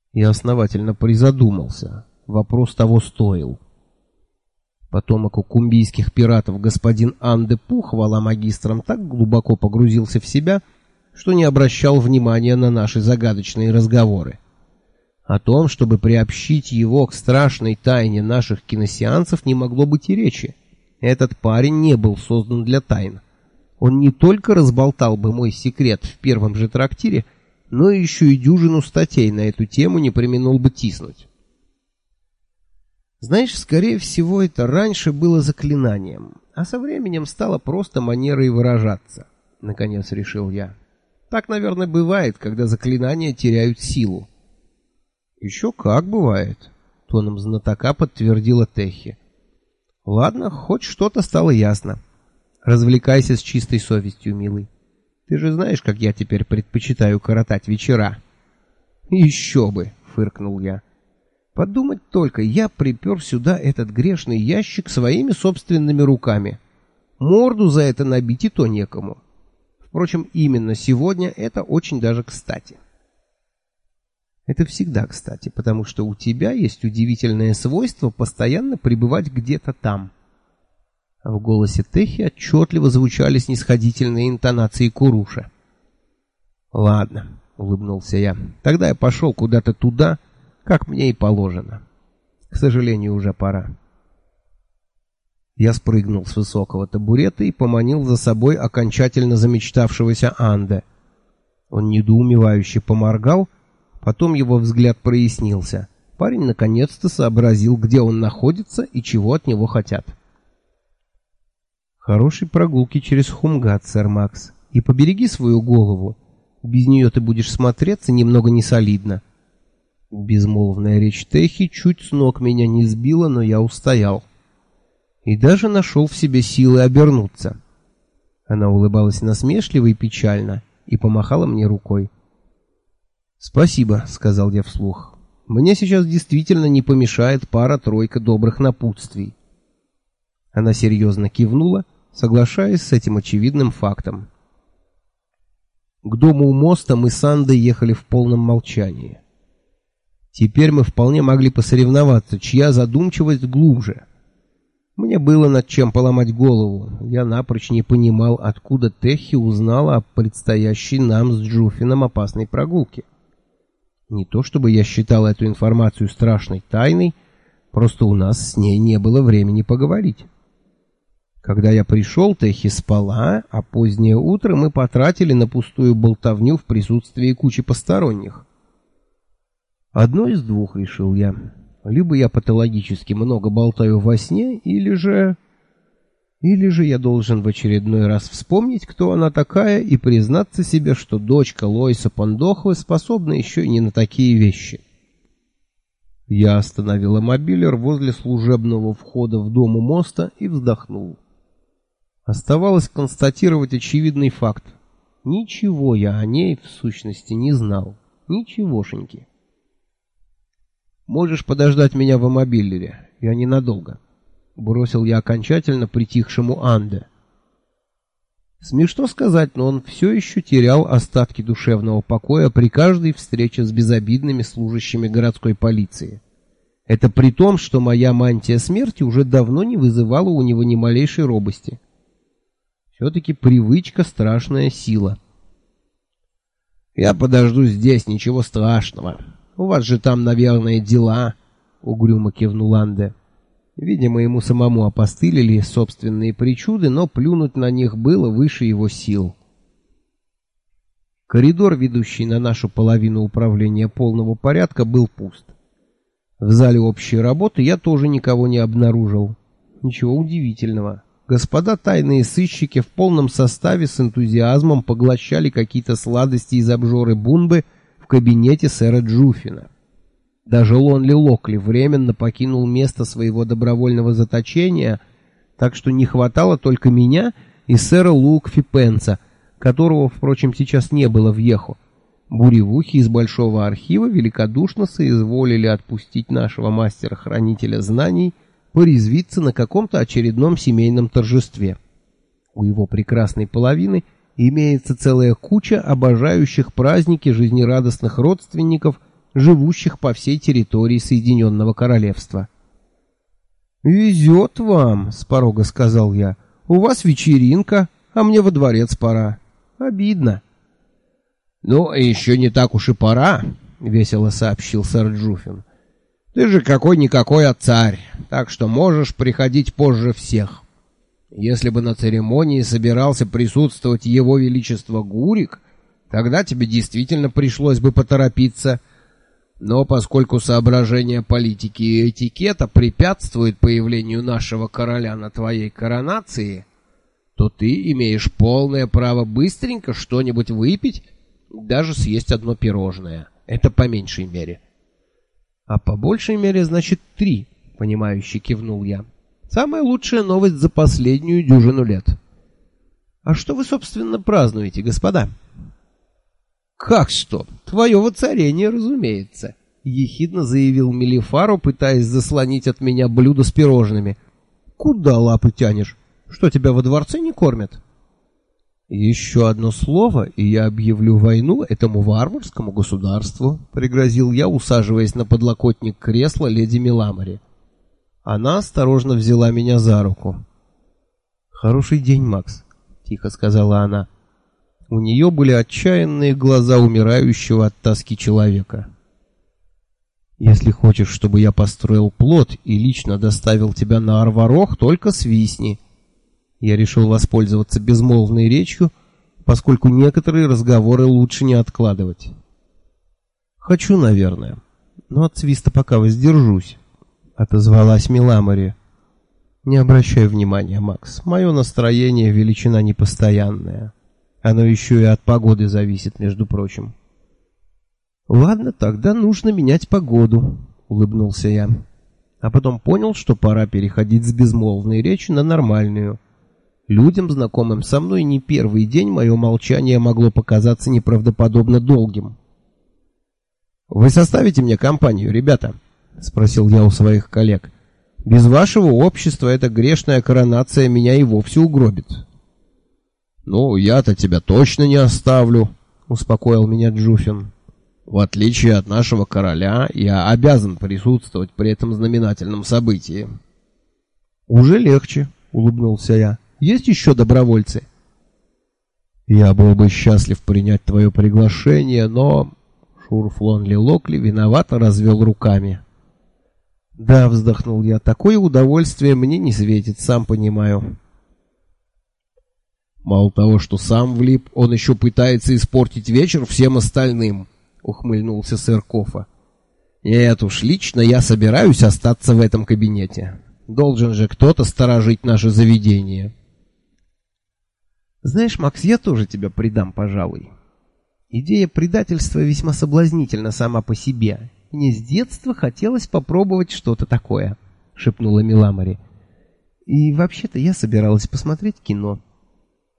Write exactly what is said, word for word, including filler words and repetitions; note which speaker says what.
Speaker 1: Я основательно призадумался. Вопрос того стоил. Потомок укумбийских пиратов господин Анде Пу, хвала магистрам, так глубоко погрузился в себя, что не обращал внимания на наши загадочные разговоры. О том, чтобы приобщить его к страшной тайне наших киносеансов, не могло быть и речи. Этот парень не был создан для тайн. Он не только разболтал бы мой секрет в первом же трактире, но еще и дюжину статей на эту тему не преминул бы тиснуть. Знаешь, скорее всего, это раньше было заклинанием, а со временем стало просто манерой выражаться, наконец решил я. Так, наверное, бывает, когда заклинания теряют силу. Еще как бывает, тоном знатока подтвердила Техи. Ладно, хоть что-то стало ясно. Развлекайся с чистой совестью, милый. Ты же знаешь, как я теперь предпочитаю коротать вечера. Еще бы, фыркнул я. Подумать только, я припер сюда этот грешный ящик своими собственными руками. Морду за это набить и то некому. Впрочем, именно сегодня это очень даже кстати. Это всегда кстати, потому что у тебя есть удивительное свойство постоянно пребывать где-то там. В голосе Техи отчетливо звучали снисходительные интонации Куруша. «Ладно», — улыбнулся я, — «тогда я пошел куда-то туда, как мне и положено. К сожалению, уже пора». Я спрыгнул с высокого табурета и поманил за собой окончательно замечтавшегося Анде. Он недоумевающе поморгал, потом его взгляд прояснился. Парень наконец-то сообразил, где он находится и чего от него хотят. Хорошей прогулки через Хумгат, сэр Макс, и побереги свою голову. Без нее ты будешь смотреться немного несолидно. Безмолвная речь Техи чуть с ног меня не сбила, но я устоял. И даже нашел в себе силы обернуться. Она улыбалась насмешливо и печально и помахала мне рукой. «Спасибо», — сказал я вслух. «Мне сейчас действительно не помешает пара-тройка добрых напутствий». Она серьезно кивнула, соглашаясь с этим очевидным фактом. К дому у моста мы с Андой ехали в полном молчании. Теперь мы вполне могли посоревноваться, чья задумчивость глубже. Мне было над чем поломать голову. Я напрочь не понимал, откуда Техи узнала о предстоящей нам с Джуфином опасной прогулке. Не то чтобы я считал эту информацию страшной тайной, просто у нас с ней не было времени поговорить. Когда я пришел, Техи спала, а позднее утро мы потратили на пустую болтовню в присутствии кучи посторонних. Одно из двух, решил я. Либо я патологически много болтаю во сне, или же... Или же я должен в очередной раз вспомнить, кто она такая, и признаться себе, что дочка Лоиса Пандохвы способна еще и не на такие вещи. Я остановил мобилер возле служебного входа в дом у моста и вздохнул. Оставалось констатировать очевидный факт. Ничего я о ней в сущности не знал. Ничегошеньки. «Можешь подождать меня в мобилере. Я ненадолго», — бросил я окончательно притихшему Анде. Смешно сказать, но он все еще терял остатки душевного покоя при каждой встрече с безобидными служащими городской полиции. Это при том, что моя мантия смерти уже давно не вызывала у него ни малейшей робости. Все-таки привычка — страшная сила. «Я подожду здесь, ничего страшного. У вас же там, наверное, дела», — угрюмо кивнул Анде. Видимо, ему самому опостылили собственные причуды, но плюнуть на них было выше его сил. Коридор, ведущий на нашу половину управления полного порядка, был пуст. В зале общей работы я тоже никого не обнаружил. Ничего удивительного. Господа тайные сыщики в полном составе с энтузиазмом поглощали какие-то сладости из обжоры Бунбы в кабинете сэра Джуфина. Даже Лонли Локли временно покинул место своего добровольного заточения, так что не хватало только меня и сэра Лукфи Пенса, которого, впрочем, сейчас не было в Йехо. Буревухи из Большого архива великодушно соизволили отпустить нашего мастера-хранителя знаний порезвиться на каком-то очередном семейном торжестве. У его прекрасной половины имеется целая куча обожающих праздники жизнерадостных родственников, живущих по всей территории Соединенного Королевства. «Везет вам», — с порога сказал я. «У вас вечеринка, а мне во дворец пора. Обидно». «Ну, еще не так уж и пора», — весело сообщил сэр Джуффин. «Ты же какой-никакой царь, так что можешь приходить позже всех. Если бы на церемонии собирался присутствовать его величество Гурик, тогда тебе действительно пришлось бы поторопиться. Но поскольку соображения политики и этикета препятствуют появлению нашего короля на твоей коронации, то ты имеешь полное право быстренько что-нибудь выпить, даже съесть одно пирожное. Это по меньшей мере». «А по большей мере, значит, три», — понимающе кивнул я. «Самая лучшая новость за последнюю дюжину лет». «А что вы, собственно, празднуете, господа?» «Как что? Твое воцарение, разумеется», — ехидно заявил Мелифаро, пытаясь заслонить от меня блюдо с пирожными. «Куда лапы тянешь? Что, тебя во дворце не кормят?» «Еще одно слово, и я объявлю войну этому варварскому государству», — пригрозил я, усаживаясь на подлокотник кресла леди Миламари. Она осторожно взяла меня за руку. «Хороший день, Макс», — тихо сказала она. У нее были отчаянные глаза умирающего от тоски человека. «Если хочешь, чтобы я построил плот и лично доставил тебя на Арварох, только свистни». Я решил воспользоваться безмолвной речью, поскольку некоторые разговоры лучше не откладывать. «Хочу, наверное, но от свиста пока воздержусь», — отозвалась Миламари. «Не обращай внимания, Макс, мое настроение — величина непостоянная. Оно еще и от погоды зависит, между прочим». «Ладно, тогда нужно менять погоду», — улыбнулся я. А потом понял, что пора переходить с безмолвной речи на нормальную. Людям, знакомым со мной не первый день, мое молчание могло показаться неправдоподобно долгим. «Вы составите мне компанию, ребята?» — спросил я у своих коллег. «Без вашего общества эта грешная коронация меня и вовсе угробит». «Ну, я-то тебя точно не оставлю», — успокоил меня Джуффин. «В отличие от нашего короля, я обязан присутствовать при этом знаменательном событии». «Уже легче», — улыбнулся я. «Есть еще добровольцы?» «Я был бы счастлив принять твое приглашение, но...» Шурфлонли Локли виновато развел руками. «Да», — вздохнул я, — «такое удовольствие мне не светит, сам понимаю».
Speaker 2: «Мало того, что сам влип, он еще пытается испортить вечер всем остальным», — ухмыльнулся сэр Кофа. «Нет уж, лично я собираюсь остаться в этом кабинете. Должен же кто-то сторожить наше заведение».
Speaker 1: «Знаешь, Макс, я тоже тебя предам, пожалуй. Идея предательства весьма соблазнительна сама по себе. Мне с детства хотелось попробовать что-то такое», — шепнула Миламари. «И вообще-то я собиралась посмотреть кино».